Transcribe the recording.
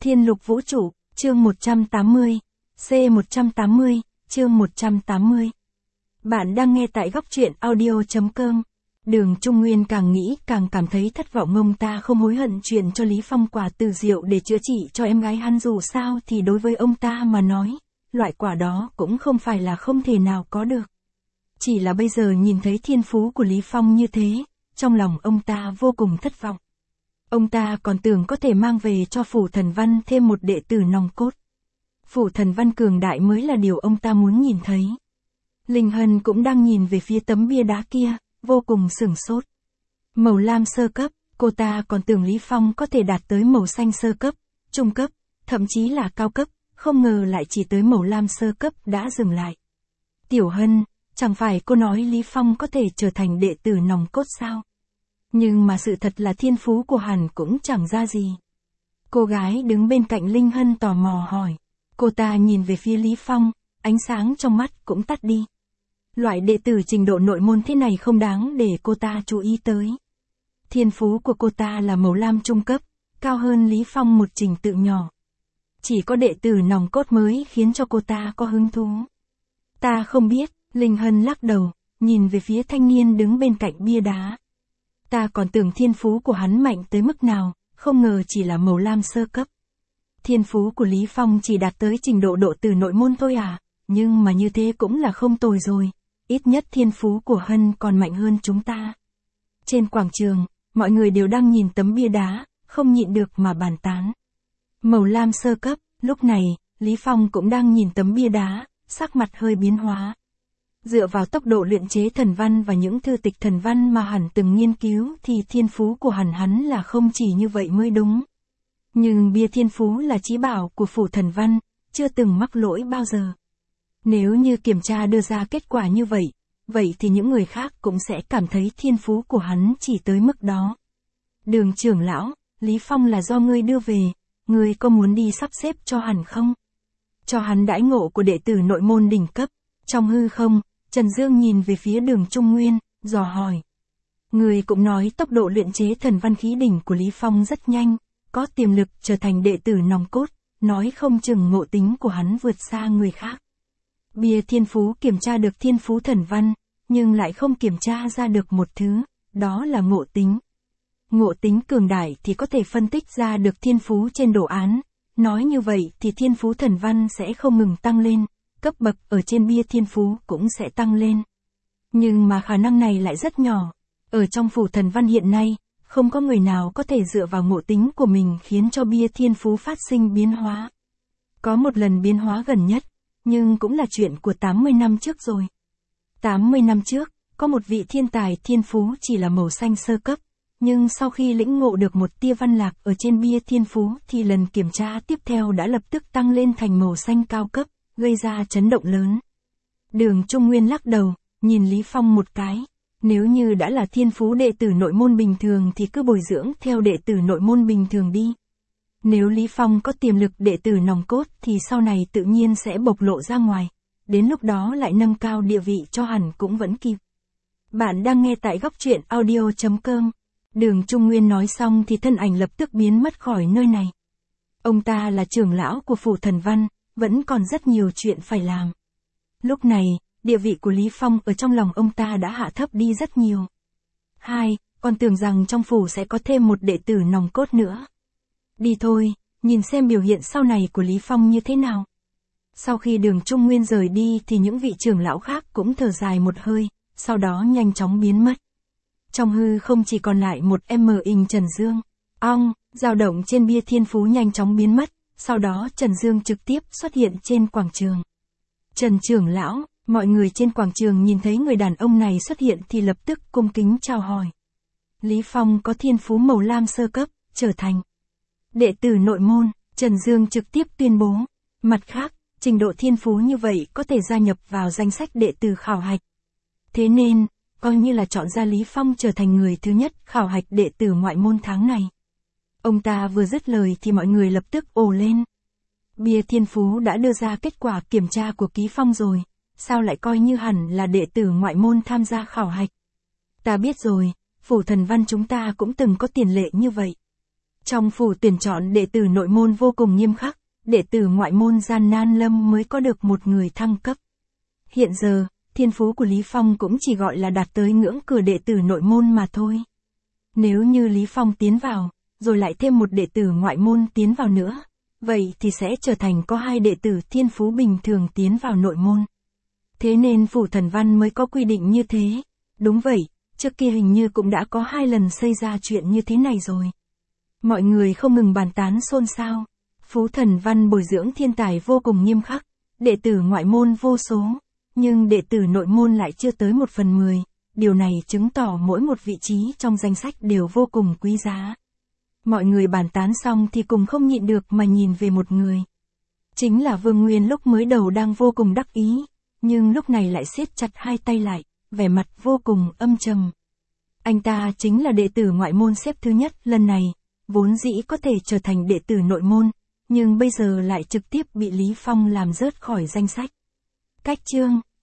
Thiên Lục Vũ Trụ, chương 180, C180, chương 180. Bạn đang nghe tại góc truyện audio.com. Đường Trung Nguyên càng nghĩ càng cảm thấy thất vọng, ông ta không hối hận chuyện cho Lý Phong quả từ diệu để chữa trị cho em gái hắn, dù sao thì đối với ông ta mà nói, loại quả đó cũng không phải là không thể nào có được. Chỉ là bây giờ nhìn thấy thiên phú của Lý Phong như thế, trong lòng ông ta vô cùng thất vọng. Ông ta còn tưởng có thể mang về cho Phủ Thần Văn thêm một đệ tử nòng cốt. Phủ Thần Văn cường đại mới là điều ông ta muốn nhìn thấy. Linh Hân cũng đang nhìn về phía tấm bia đá kia, vô cùng sửng sốt. Màu lam sơ cấp, cô ta còn tưởng Lý Phong có thể đạt tới màu xanh sơ cấp, trung cấp, thậm chí là cao cấp, không ngờ lại chỉ tới màu lam sơ cấp đã dừng lại. Tiểu Hân, chẳng phải cô nói Lý Phong có thể trở thành đệ tử nòng cốt sao? Nhưng mà sự thật là thiên phú của hắn cũng chẳng ra gì. Cô gái đứng bên cạnh Linh Hân tò mò hỏi. Cô ta nhìn về phía Lý Phong, ánh sáng trong mắt cũng tắt đi. Loại đệ tử trình độ nội môn thế này không đáng để cô ta chú ý tới. Thiên phú của cô ta là màu lam trung cấp, cao hơn Lý Phong một trình tự nhỏ. Chỉ có đệ tử nòng cốt mới khiến cho cô ta có hứng thú. Ta không biết, Linh Hân lắc đầu, nhìn về phía thanh niên đứng bên cạnh bia đá. Ta còn tưởng thiên phú của hắn mạnh tới mức nào, không ngờ chỉ là màu lam sơ cấp. Thiên phú của Lý Phong chỉ đạt tới trình độ độ tử nội môn thôi à, nhưng mà như thế cũng là không tồi rồi, ít nhất thiên phú của Hân còn mạnh hơn chúng ta. Trên quảng trường, mọi người đều đang nhìn tấm bia đá, không nhịn được mà bàn tán. Màu lam sơ cấp, lúc này, Lý Phong cũng đang nhìn tấm bia đá, sắc mặt hơi biến hóa. Dựa vào tốc độ luyện chế thần văn và những thư tịch thần văn mà hắn từng nghiên cứu thì thiên phú của hắn là không chỉ như vậy mới đúng. Nhưng bia thiên phú là chí bảo của Phủ Thần Văn, chưa từng mắc lỗi bao giờ. Nếu như kiểm tra đưa ra kết quả như vậy thì những người khác cũng sẽ cảm thấy thiên phú của hắn chỉ tới mức đó. Đường trưởng lão, Lý Phong là do ngươi đưa về, ngươi có muốn đi sắp xếp cho hắn không? Cho hắn đãi ngộ của đệ tử nội môn đỉnh cấp. Trong hư không, Trần Dương nhìn về phía Đường Trung Nguyên, dò hỏi. Người cũng nói tốc độ luyện chế thần văn khí đỉnh của Lý Phong rất nhanh, có tiềm lực trở thành đệ tử nòng cốt, nói không chừng ngộ tính của hắn vượt xa người khác. Bia thiên phú kiểm tra được thiên phú thần văn, nhưng lại không kiểm tra ra được một thứ, đó là ngộ tính. Ngộ tính cường đại thì có thể phân tích ra được thiên phú trên đồ án, nói như vậy thì thiên phú thần văn sẽ không ngừng tăng lên. Cấp bậc ở trên bia thiên phú cũng sẽ tăng lên. Nhưng mà khả năng này lại rất nhỏ. Ở trong Phủ Thần Văn hiện nay, không có người nào có thể dựa vào ngộ tính của mình khiến cho bia thiên phú phát sinh biến hóa. Có một lần biến hóa gần nhất, nhưng cũng là chuyện của 80 năm trước rồi. 80 năm trước, có một vị thiên tài thiên phú chỉ là màu xanh sơ cấp, nhưng sau khi lĩnh ngộ được một tia văn lạc ở trên bia thiên phú thì lần kiểm tra tiếp theo đã lập tức tăng lên thành màu xanh cao cấp, gây ra chấn động lớn. Đường Trung Nguyên lắc đầu, nhìn Lý Phong một cái. Nếu như đã là thiên phú đệ tử nội môn bình thường thì cứ bồi dưỡng theo đệ tử nội môn bình thường đi. Nếu Lý Phong có tiềm lực đệ tử nòng cốt thì sau này tự nhiên sẽ bộc lộ ra ngoài. Đến lúc đó lại nâng cao địa vị cho hắn cũng vẫn kịp. Bạn đang nghe tại góc truyện audio.com. Đường Trung Nguyên nói xong thì thân ảnh lập tức biến mất khỏi nơi này. Ông ta là trưởng lão của Phủ Thần Văn, vẫn còn rất nhiều chuyện phải làm. Lúc này, địa vị của Lý Phong ở trong lòng ông ta đã hạ thấp đi rất nhiều. Còn tưởng rằng trong phủ sẽ có thêm một đệ tử nòng cốt nữa. Đi thôi, nhìn xem biểu hiện sau này của Lý Phong như thế nào. Sau khi Đường Trung Nguyên rời đi thì những vị trưởng lão khác cũng thở dài một hơi, sau đó nhanh chóng biến mất. Trong hư không chỉ còn lại một hình Trần Dương. Dao động trên bia thiên phú nhanh chóng biến mất. Sau đó Trần Dương trực tiếp xuất hiện trên quảng trường. Trần trưởng lão, mọi người trên quảng trường nhìn thấy người đàn ông này xuất hiện thì lập tức cung kính chào hỏi. Lý Phong có thiên phú màu lam sơ cấp, trở thành đệ tử nội môn, Trần Dương trực tiếp tuyên bố. Mặt khác, trình độ thiên phú như vậy có thể gia nhập vào danh sách đệ tử khảo hạch. Thế nên, coi như là chọn ra Lý Phong trở thành người thứ nhất khảo hạch đệ tử ngoại môn tháng này. Ông ta vừa dứt lời thì mọi người lập tức ồ lên. Bia thiên phú đã đưa ra kết quả kiểm tra của Ký Phong rồi, sao lại coi như hẳn là đệ tử ngoại môn tham gia khảo hạch? Ta biết rồi, Phủ Thần Văn chúng ta cũng từng có tiền lệ như vậy. Trong phủ tuyển chọn đệ tử nội môn vô cùng nghiêm khắc, đệ tử ngoại môn gian nan lâm mới có được một người thăng cấp. Hiện giờ, thiên phú của Lý Phong cũng chỉ gọi là đạt tới ngưỡng cửa đệ tử nội môn mà thôi. Nếu như Lý Phong tiến vào, rồi lại thêm một đệ tử ngoại môn tiến vào nữa, vậy thì sẽ trở thành có 2 đệ tử thiên phú bình thường tiến vào nội môn. Thế nên phủ Thần Văn mới có quy định như thế. Đúng vậy, trước kia hình như cũng đã có 2 lần xảy ra chuyện như thế này rồi. Mọi người không ngừng bàn tán xôn xao. Phú Thần Văn bồi dưỡng thiên tài vô cùng nghiêm khắc, đệ tử ngoại môn vô số, nhưng đệ tử nội môn lại chưa tới 1/10. Điều này chứng tỏ mỗi một vị trí trong danh sách đều vô cùng quý giá. Mọi người bàn tán xong thì cùng không nhịn được mà nhìn về một người. Chính là Vương Nguyên lúc mới đầu đang vô cùng đắc ý, nhưng lúc này lại siết chặt 2 tay lại, vẻ mặt vô cùng âm trầm. Anh ta chính là đệ tử ngoại môn xếp thứ nhất lần này, vốn dĩ có thể trở thành đệ tử nội môn, nhưng bây giờ lại trực tiếp bị Lý Phong làm rớt khỏi danh sách. Cách chương